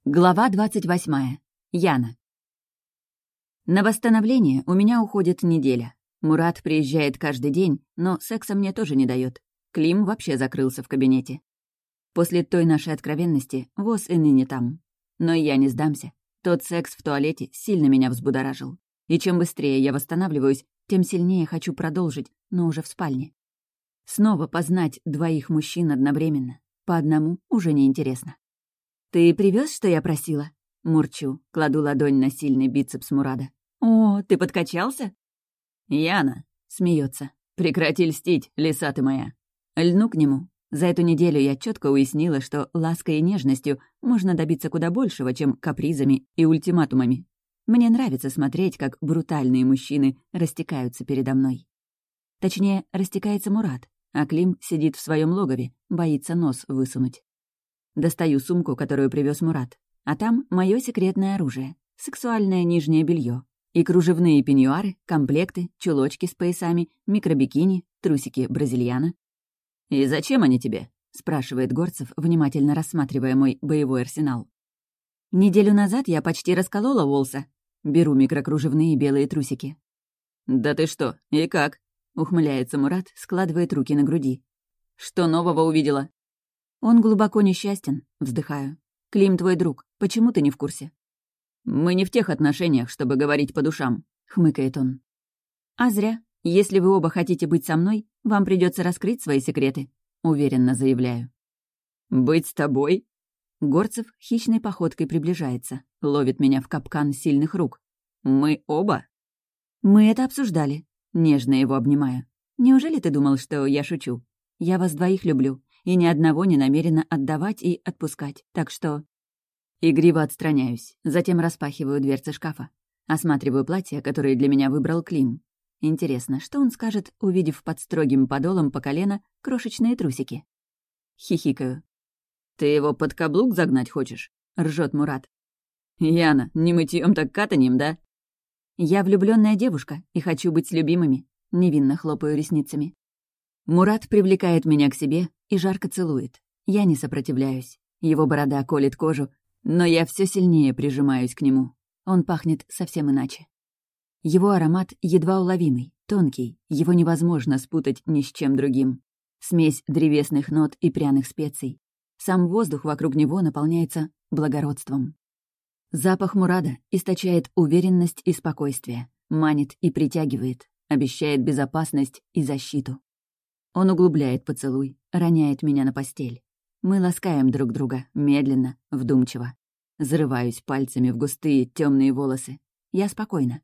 Глава 28. Яна. На восстановление у меня уходит неделя. Мурат приезжает каждый день, но секса мне тоже не дает. Клим вообще закрылся в кабинете. После той нашей откровенности воз и ныне там. Но я не сдамся. Тот секс в туалете сильно меня взбудоражил. И чем быстрее я восстанавливаюсь, тем сильнее хочу продолжить, но уже в спальне. Снова познать двоих мужчин одновременно. По одному уже неинтересно. «Ты привез, что я просила?» Мурчу, кладу ладонь на сильный бицепс Мурада. «О, ты подкачался?» «Яна», — смеется. «Прекрати льстить, лиса ты моя». Льну к нему. За эту неделю я четко уяснила, что лаской и нежностью можно добиться куда большего, чем капризами и ультиматумами. Мне нравится смотреть, как брутальные мужчины растекаются передо мной. Точнее, растекается Мурат, а Клим сидит в своем логове, боится нос высунуть. Достаю сумку, которую привез Мурат, а там мое секретное оружие, сексуальное нижнее белье и кружевные пеньюары, комплекты, чулочки с поясами, микробикини, трусики бразильяна. «И зачем они тебе?» — спрашивает Горцев, внимательно рассматривая мой боевой арсенал. Неделю назад я почти расколола Уолса. Беру микрокружевные белые трусики. «Да ты что, и как?» — ухмыляется Мурат, складывает руки на груди. «Что нового увидела?» «Он глубоко несчастен», — вздыхаю. «Клим твой друг. Почему ты не в курсе?» «Мы не в тех отношениях, чтобы говорить по душам», — хмыкает он. «А зря. Если вы оба хотите быть со мной, вам придется раскрыть свои секреты», — уверенно заявляю. «Быть с тобой?» Горцев хищной походкой приближается, ловит меня в капкан сильных рук. «Мы оба?» «Мы это обсуждали». Нежно его обнимаю. «Неужели ты думал, что я шучу? Я вас двоих люблю, и ни одного не намерена отдавать и отпускать, так что...» Игриво отстраняюсь, затем распахиваю дверцы шкафа. Осматриваю платья, которые для меня выбрал Клим. Интересно, что он скажет, увидев под строгим подолом по колено крошечные трусики? Хихикаю. «Ты его под каблук загнать хочешь?» — ржет Мурат. «Яна, не мытьем, так катаньем, да?» «Я влюбленная девушка и хочу быть с любимыми», — невинно хлопаю ресницами. Мурат привлекает меня к себе и жарко целует. Я не сопротивляюсь. Его борода колет кожу, но я все сильнее прижимаюсь к нему. Он пахнет совсем иначе. Его аромат едва уловимый, тонкий, его невозможно спутать ни с чем другим. Смесь древесных нот и пряных специй. Сам воздух вокруг него наполняется благородством. Запах Мурада источает уверенность и спокойствие, манит и притягивает, обещает безопасность и защиту. Он углубляет поцелуй, роняет меня на постель. Мы ласкаем друг друга, медленно, вдумчиво. Зарываюсь пальцами в густые темные волосы. Я спокойна.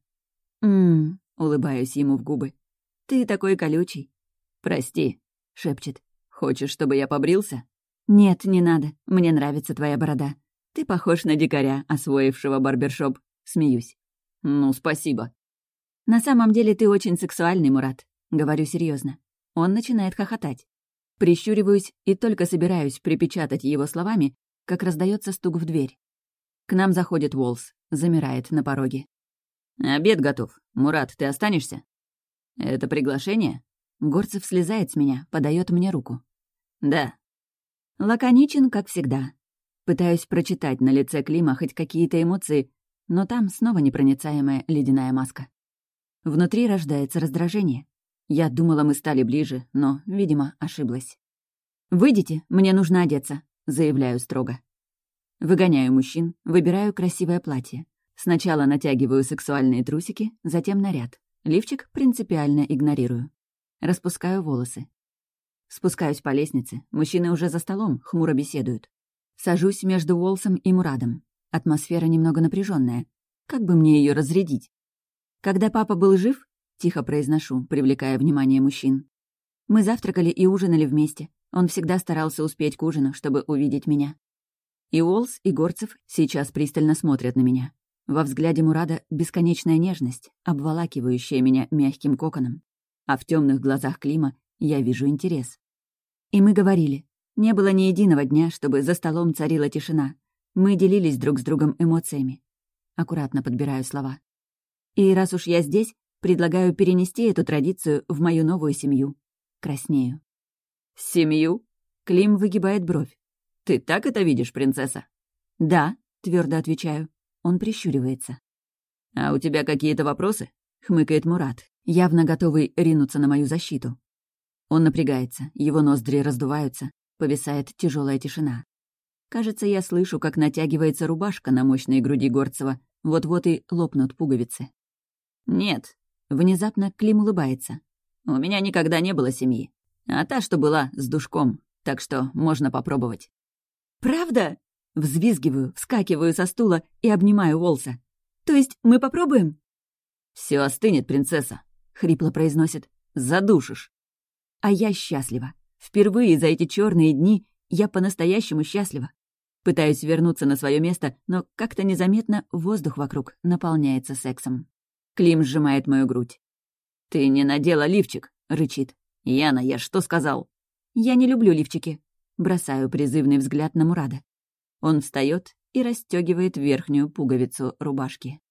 Улыбаюсь ему в губы. «Ты такой колючий». «Прости», — шепчет. «Хочешь, чтобы я побрился?» «Нет, не надо. Мне нравится твоя борода. Ты похож на дикаря, освоившего барбершоп». Смеюсь. «Ну, спасибо». «На самом деле ты очень сексуальный, Мурат». Говорю серьезно. Он начинает хохотать. Прищуриваюсь и только собираюсь припечатать его словами, как раздается стук в дверь. К нам заходит Уолс, замирает на пороге. «Обед готов. Мурат, ты останешься?» «Это приглашение?» Горцев слезает с меня, подает мне руку. «Да». Лаконичен, как всегда. Пытаюсь прочитать на лице Клима хоть какие-то эмоции, но там снова непроницаемая ледяная маска. Внутри рождается раздражение. Я думала, мы стали ближе, но, видимо, ошиблась. «Выйдите, мне нужно одеться», — заявляю строго. Выгоняю мужчин, выбираю красивое платье. Сначала натягиваю сексуальные трусики, затем наряд. Лифчик принципиально игнорирую. Распускаю волосы. Спускаюсь по лестнице, мужчины уже за столом, хмуро беседуют. Сажусь между Уолсом и Мурадом. Атмосфера немного напряженная. Как бы мне ее разрядить? «Когда папа был жив», — тихо произношу, привлекая внимание мужчин. «Мы завтракали и ужинали вместе. Он всегда старался успеть к ужину, чтобы увидеть меня». И Уолс, и Горцев сейчас пристально смотрят на меня. Во взгляде Мурада бесконечная нежность, обволакивающая меня мягким коконом. А в темных глазах Клима я вижу интерес. И мы говорили. Не было ни единого дня, чтобы за столом царила тишина. Мы делились друг с другом эмоциями. Аккуратно подбираю слова. И раз уж я здесь, предлагаю перенести эту традицию в мою новую семью. Краснею. «Семью?» Клим выгибает бровь. «Ты так это видишь, принцесса?» «Да», твердо отвечаю. Он прищуривается. «А у тебя какие-то вопросы?» — хмыкает Мурат, явно готовый ринуться на мою защиту. Он напрягается, его ноздри раздуваются, повисает тяжелая тишина. Кажется, я слышу, как натягивается рубашка на мощной груди Горцева, вот-вот и лопнут пуговицы. «Нет», — внезапно Клим улыбается. «у меня никогда не было семьи. А та, что была, с душком, так что можно попробовать». «Правда?» — взвизгиваю, вскакиваю со стула и обнимаю Уолса. «То есть мы попробуем?» «Всё остынет, принцесса», — хрипло произносит. «Задушишь». А я счастлива. Впервые за эти черные дни я по-настоящему счастлива. Пытаюсь вернуться на свое место, но как-то незаметно воздух вокруг наполняется сексом. Клим сжимает мою грудь. «Ты не надела лифчик», — рычит. «Яна, я что сказал?» «Я не люблю лифчики». Бросаю призывный взгляд на Мурада. Он встает и расстегивает верхнюю пуговицу рубашки.